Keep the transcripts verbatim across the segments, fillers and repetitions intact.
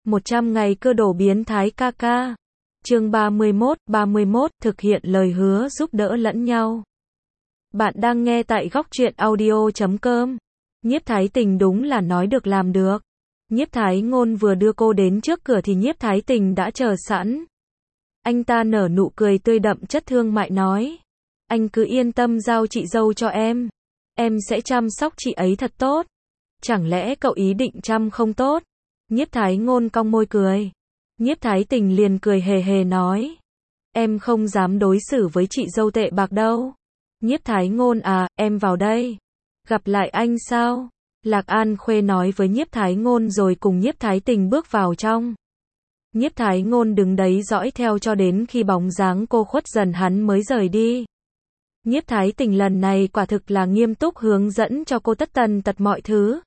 một trăm ngày cơ đồ biến thái ca ca. Chương ba mươi mốt, ba mươi mốt, thực hiện lời hứa giúp đỡ lẫn nhau. Bạn đang nghe tại góc truyện audio chấm com. Nhiếp Thái Tình đúng là nói được làm được. Nhiếp Thái Ngôn vừa đưa cô đến trước cửa thì Nhiếp Thái Tình đã chờ sẵn. Anh ta nở nụ cười tươi đậm chất thương mại nói. Anh cứ yên tâm giao chị dâu cho em. Em sẽ chăm sóc chị ấy thật tốt. Chẳng lẽ cậu ý định chăm không tốt? Nhiếp Thái Ngôn cong môi cười. Nhiếp Thái Tình liền cười hề hề nói. Em không dám đối xử với chị dâu tệ bạc đâu. Nhiếp Thái Ngôn à, em vào đây. Gặp lại anh sao? Lạc An Khuê nói với Nhiếp Thái Ngôn rồi cùng Nhiếp Thái Tình bước vào trong. Nhiếp Thái Ngôn đứng đấy dõi theo cho đến khi bóng dáng cô khuất dần hắn mới rời đi. Nhiếp Thái Tình lần này quả thực là nghiêm túc hướng dẫn cho cô tất tần tật mọi thứ.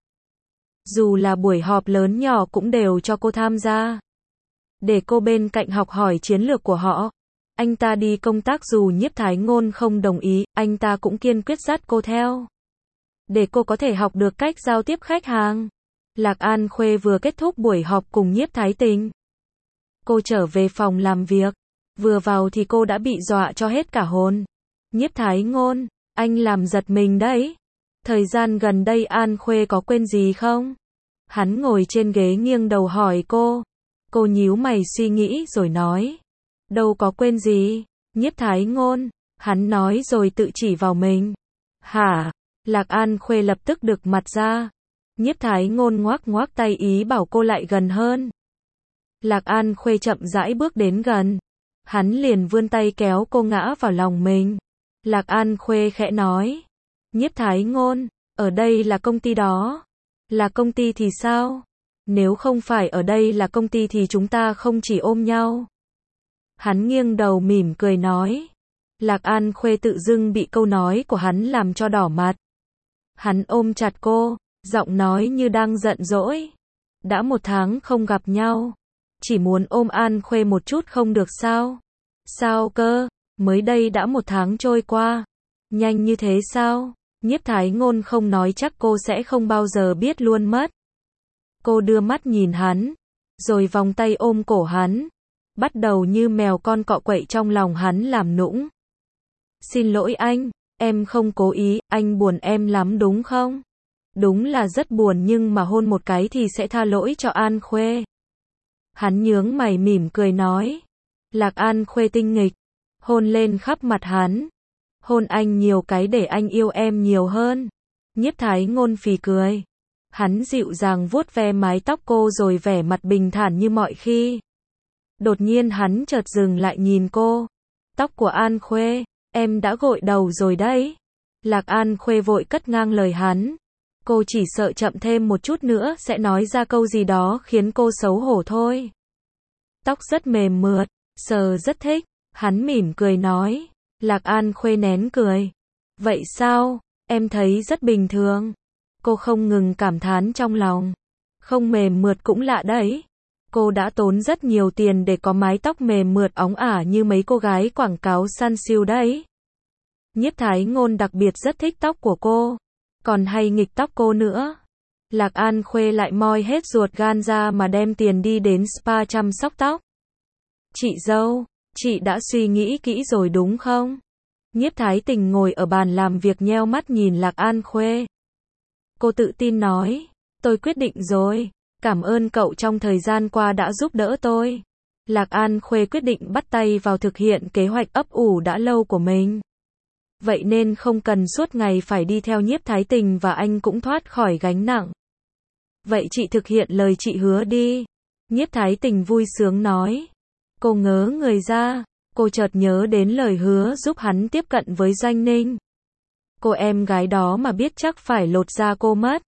Dù là buổi họp lớn nhỏ cũng đều cho cô tham gia. Để cô bên cạnh học hỏi chiến lược của họ. Anh ta đi công tác dù Nhiếp Thái Ngôn không đồng ý, anh ta cũng kiên quyết dắt cô theo. Để cô có thể học được cách giao tiếp khách hàng. Lạc An Khuê vừa kết thúc buổi họp cùng Nhiếp Thái Tình. Cô trở về phòng làm việc. Vừa vào thì cô đã bị dọa cho hết cả hồn. Nhiếp Thái Ngôn, anh làm giật mình đấy. Thời gian gần đây An Khuê có quên gì không? Hắn ngồi trên ghế nghiêng đầu hỏi cô. Cô nhíu mày suy nghĩ rồi nói. Đâu có quên gì. Nhiếp Thái Ngôn, hắn nói rồi tự chỉ vào mình. Hả? Lạc An Khuê lập tức đực mặt ra. Nhiếp Thái Ngôn ngoác ngoác tay ý bảo cô lại gần hơn. Lạc An Khuê chậm rãi bước đến gần. Hắn liền vươn tay kéo cô ngã vào lòng mình. Lạc An Khuê khẽ nói. Nhiếp Thái Ngôn, ở đây là công ty đó. Là công ty thì sao? Nếu không phải ở đây là công ty thì chúng ta không chỉ ôm nhau. Hắn nghiêng đầu mỉm cười nói. Lạc An Khuê tự dưng bị câu nói của hắn làm cho đỏ mặt. Hắn ôm chặt cô, giọng nói như đang giận dỗi. Đã một tháng không gặp nhau. Chỉ muốn ôm An Khuê một chút không được sao? Sao cơ? Mới đây đã một tháng trôi qua. Nhanh như thế sao? Nhiếp Thái Ngôn không nói chắc cô sẽ không bao giờ biết luôn mất. Cô đưa mắt nhìn hắn. Rồi vòng tay ôm cổ hắn. Bắt đầu như mèo con cọ quậy trong lòng hắn làm nũng. Xin lỗi anh, em không cố ý, anh buồn em lắm đúng không? Đúng là rất buồn nhưng mà hôn một cái thì sẽ tha lỗi cho An Khuê. Hắn nhướng mày mỉm cười nói. Lạc An Khuê tinh nghịch. Hôn lên khắp mặt hắn. Hôn anh nhiều cái để anh yêu em nhiều hơn. Nhiếp Thái Ngôn phì cười. Hắn dịu dàng vuốt ve mái tóc cô rồi vẻ mặt bình thản như mọi khi. Đột nhiên hắn chợt dừng lại nhìn cô. Tóc của An Khuê, em đã gội đầu rồi đấy. Lạc An Khuê vội cắt ngang lời hắn. Cô chỉ sợ chậm thêm một chút nữa sẽ nói ra câu gì đó khiến cô xấu hổ thôi. Tóc rất mềm mượt, sờ rất thích. Hắn mỉm cười nói. Lạc An Khuê nén cười. Vậy sao? Em thấy rất bình thường. Cô không ngừng cảm thán trong lòng. Không mềm mượt cũng lạ đấy. Cô đã tốn rất nhiều tiền để có mái tóc mềm mượt óng ả như mấy cô gái quảng cáo săn siêu đấy. Nhiếp Thái Ngôn đặc biệt rất thích tóc của cô. Còn hay nghịch tóc cô nữa. Lạc An Khuê lại moi hết ruột gan ra mà đem tiền đi đến spa chăm sóc tóc. Chị dâu, chị đã suy nghĩ kỹ rồi đúng không? Nhiếp Thái Tình ngồi ở bàn làm việc nheo mắt nhìn Lạc An Khuê. Cô tự tin nói. Tôi quyết định rồi. Cảm ơn cậu trong thời gian qua đã giúp đỡ tôi. Lạc An Khuê quyết định bắt tay vào thực hiện kế hoạch ấp ủ đã lâu của mình. Vậy nên không cần suốt ngày phải đi theo Nhiếp Thái Tình và anh cũng thoát khỏi gánh nặng. Vậy chị thực hiện lời chị hứa đi. Nhiếp Thái Tình vui sướng nói. Cô ngớ người ra. Cô chợt nhớ đến lời hứa giúp hắn tiếp cận với Doanh Ninh. Cô em gái đó mà biết chắc phải lột da cô mất.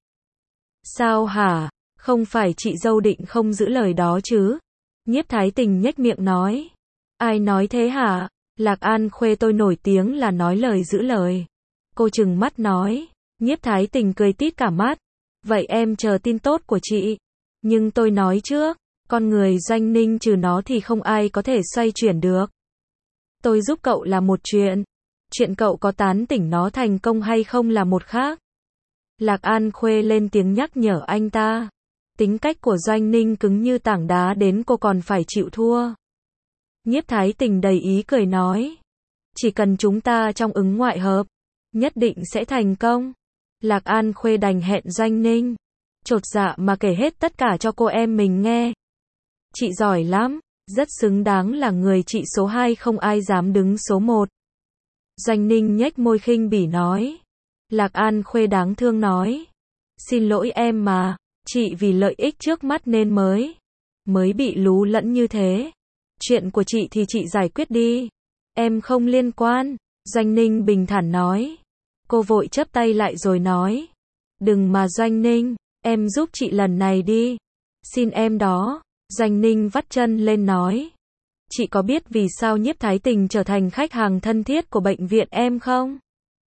Sao hả? Không phải chị dâu định không giữ lời đó chứ? Nhiếp Thái Tình nhếch miệng nói. Ai nói thế hả? Lạc An Khuê tôi nổi tiếng là nói lời giữ lời. Cô trừng mắt nói. Nhiếp Thái Tình cười tít cả mắt. Vậy em chờ tin tốt của chị. Nhưng tôi nói trước, con người Doanh Ninh trừ nó thì không ai có thể xoay chuyển được. Tôi giúp cậu là một chuyện. Chuyện cậu có tán tỉnh nó thành công hay không là một khác. Lạc An Khuê lên tiếng nhắc nhở anh ta. Tính cách của Doanh Ninh cứng như tảng đá đến cô còn phải chịu thua. Nhiếp Thái Tình đầy ý cười nói. Chỉ cần chúng ta trong ứng ngoại hợp, nhất định sẽ thành công. Lạc An Khuê đành hẹn Doanh Ninh. Chột dạ mà kể hết tất cả cho cô em mình nghe. Chị giỏi lắm, rất xứng đáng là người chị số hai, không ai dám đứng số một. Doanh Ninh nhếch môi khinh bỉ nói. Lạc An Khuê đáng thương nói. Xin lỗi em mà, chị vì lợi ích trước mắt nên mới, mới bị lú lẫn như thế. Chuyện của chị thì chị giải quyết đi. Em không liên quan, Doanh Ninh bình thản nói. Cô vội chắp tay lại rồi nói. Đừng mà Doanh Ninh, em giúp chị lần này đi. Xin em đó. Doanh Ninh vắt chân lên nói. Chị có biết vì sao Nhiếp Thái Tình trở thành khách hàng thân thiết của bệnh viện em không?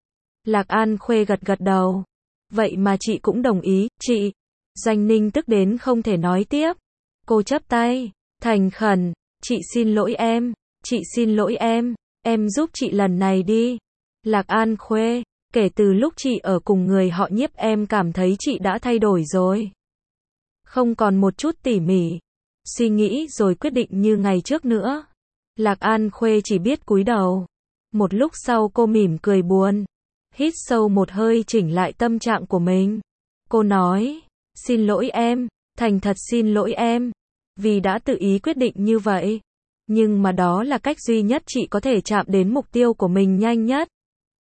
Lạc An Khuê gật gật đầu. Vậy mà chị cũng đồng ý, chị. Doanh Ninh tức đến không thể nói tiếp. Cô chắp tay, thành khẩn. Chị xin lỗi em, chị xin lỗi em, em giúp chị lần này đi. Lạc An Khuê, kể từ lúc chị ở cùng người họ Nhiếp em cảm thấy chị đã thay đổi rồi. Không còn một chút tỉ mỉ, suy nghĩ rồi quyết định như ngày trước nữa. Lạc An Khuê chỉ biết cúi đầu. Một lúc sau cô mỉm cười buồn, hít sâu một hơi chỉnh lại tâm trạng của mình. Cô nói, xin lỗi em, thành thật xin lỗi em, vì đã tự ý quyết định như vậy. Nhưng mà đó là cách duy nhất chị có thể chạm đến mục tiêu của mình nhanh nhất.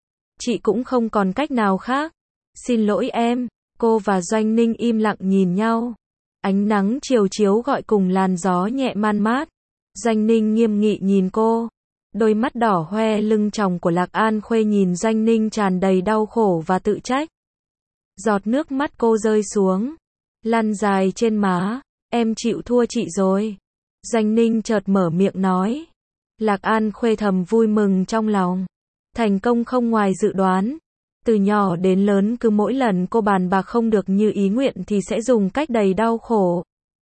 Chị cũng không còn cách nào khác. Xin lỗi em. Cô và Doanh Ninh im lặng nhìn nhau. Ánh nắng chiều chiếu gọi cùng làn gió nhẹ man mát. Doanh Ninh nghiêm nghị nhìn cô. Đôi mắt đỏ hoe lưng tròng của Lạc An Khuê nhìn Doanh Ninh tràn đầy đau khổ và tự trách. Giọt nước mắt cô rơi xuống, lăn dài trên má. Em chịu thua chị rồi. Doanh Ninh chợt mở miệng nói. Lạc An Khuê thầm vui mừng trong lòng. Thành công không ngoài dự đoán. Từ nhỏ đến lớn cứ mỗi lần cô bàn bạc không được như ý nguyện thì sẽ dùng cách đầy đau khổ,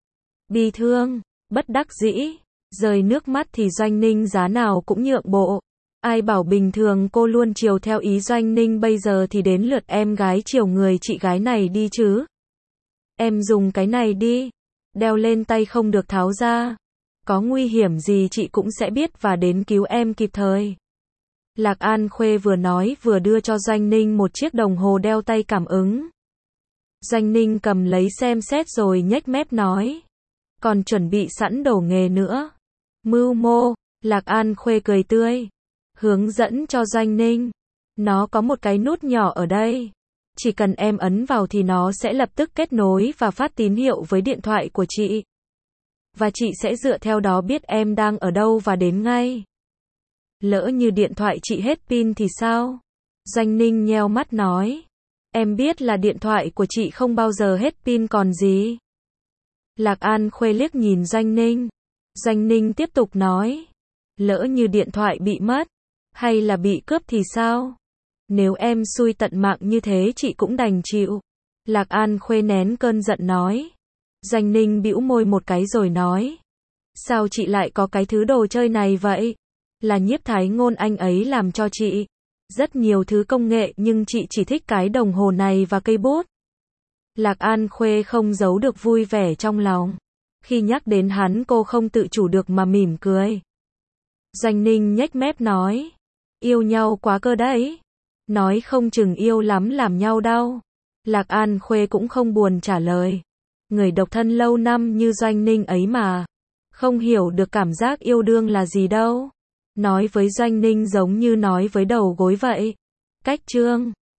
bi thương, bất đắc dĩ, rơi nước mắt thì Doanh Ninh giá nào cũng nhượng bộ. Ai bảo bình thường cô luôn chiều theo ý Doanh Ninh, bây giờ thì đến lượt em gái chiều người chị gái này đi chứ. Em dùng cái này đi. Đeo lên tay không được tháo ra. Có nguy hiểm gì chị cũng sẽ biết và đến cứu em kịp thời. Lạc An Khuê vừa nói vừa đưa cho Doanh Ninh một chiếc đồng hồ đeo tay cảm ứng. Doanh Ninh cầm lấy xem xét rồi nhếch mép nói. Còn chuẩn bị sẵn đồ nghề nữa. Mưu mô. Lạc An Khuê cười tươi. Hướng dẫn cho Doanh Ninh. Nó có một cái nút nhỏ ở đây. Chỉ cần em ấn vào thì nó sẽ lập tức kết nối và phát tín hiệu với điện thoại của chị. Và chị sẽ dựa theo đó biết em đang ở đâu và đến ngay. Lỡ như điện thoại chị hết pin thì sao? Doanh Ninh nheo mắt nói. Em biết là điện thoại của chị không bao giờ hết pin còn gì. Lạc An Khuê liếc nhìn Doanh Ninh. Doanh Ninh tiếp tục nói. Lỡ như điện thoại bị mất, hay là bị cướp thì sao? Nếu em xui tận mạng như thế chị cũng đành chịu. Lạc An Khuê nén cơn giận nói. Doanh Ninh bĩu môi một cái rồi nói. Sao chị lại có cái thứ đồ chơi này vậy? Là Nhiếp Thái Ngôn anh ấy làm cho chị. Rất nhiều thứ công nghệ nhưng chị chỉ thích cái đồng hồ này và cây bút. Lạc An Khuê không giấu được vui vẻ trong lòng. Khi nhắc đến hắn cô không tự chủ được mà mỉm cười. Doanh Ninh nhếch mép nói. Yêu nhau quá cơ đấy. Nói không chừng yêu lắm làm nhau đau. Lạc An Khuê cũng không buồn trả lời. Người độc thân lâu năm như Doanh Ninh ấy mà. Không hiểu được cảm giác yêu đương là gì đâu. Nói với Doanh Ninh giống như nói với đầu gối vậy. Cách chương